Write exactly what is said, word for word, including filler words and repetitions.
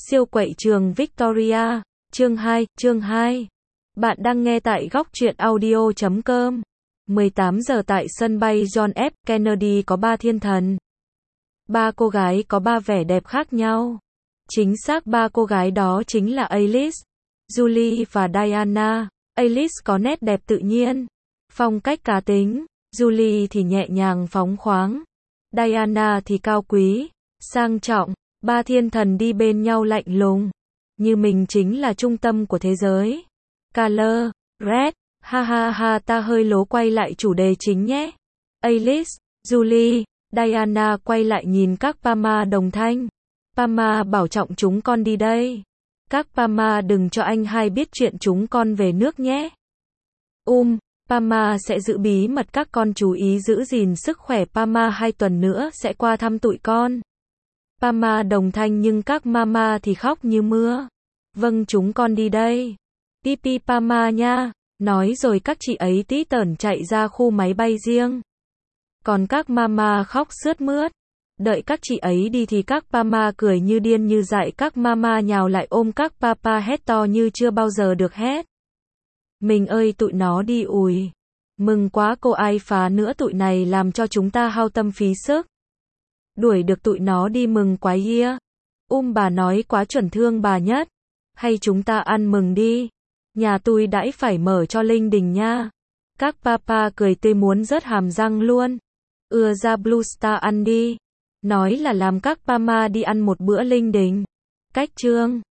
Siêu quậy trường Victoria, chương hai, chương hai. Bạn đang nghe tại góc truyện audio chấm com. mười tám giờ tại sân bay John F. Kennedy có ba thiên thần. Ba cô gái có ba vẻ đẹp khác nhau. Chính xác ba cô gái đó chính là Alice, Julie và Diana. Alice có nét đẹp tự nhiên, phong cách cá tính. Julie thì nhẹ nhàng phóng khoáng. Diana thì cao quý, sang trọng. Ba thiên thần đi bên nhau lạnh lùng, như mình chính là trung tâm của thế giới. Color, Red, ha ha ha ta hơi lố quay lại chủ đề chính nhé. Alice, Julie, Diana quay lại nhìn các Pama đồng thanh. Pama bảo trọng chúng con đi đây. Các Pama đừng cho anh hai biết chuyện chúng con về nước nhé. Um, Pama sẽ giữ bí mật, các con chú ý giữ gìn sức khỏe. Pama hai tuần nữa sẽ qua thăm tụi con. Pama đồng thanh nhưng các mama thì khóc như mưa. Vâng chúng con đi đây. Pipi Pama nha. Nói rồi các chị ấy tí tởn chạy ra khu máy bay riêng. Còn các mama khóc sướt mướt. Đợi các chị ấy đi thì các Pama cười như điên như dại. Các mama nhào lại ôm các papa hét to như chưa bao giờ được hét. Mình ơi tụi nó đi ùi. Mừng quá cô ai phá nữa tụi này làm cho chúng ta hao tâm phí sức. Đuổi được tụi nó đi mừng quái hia. Um bà nói quá chuẩn thương bà nhất. Hay chúng ta ăn mừng đi. Nhà tôi đãi phải mở cho linh đình nha. Các papa cười tươi muốn rớt hàm răng luôn. Ưa ra Blue Star ăn đi. Nói là làm các pama đi ăn một bữa linh đình. Cách chương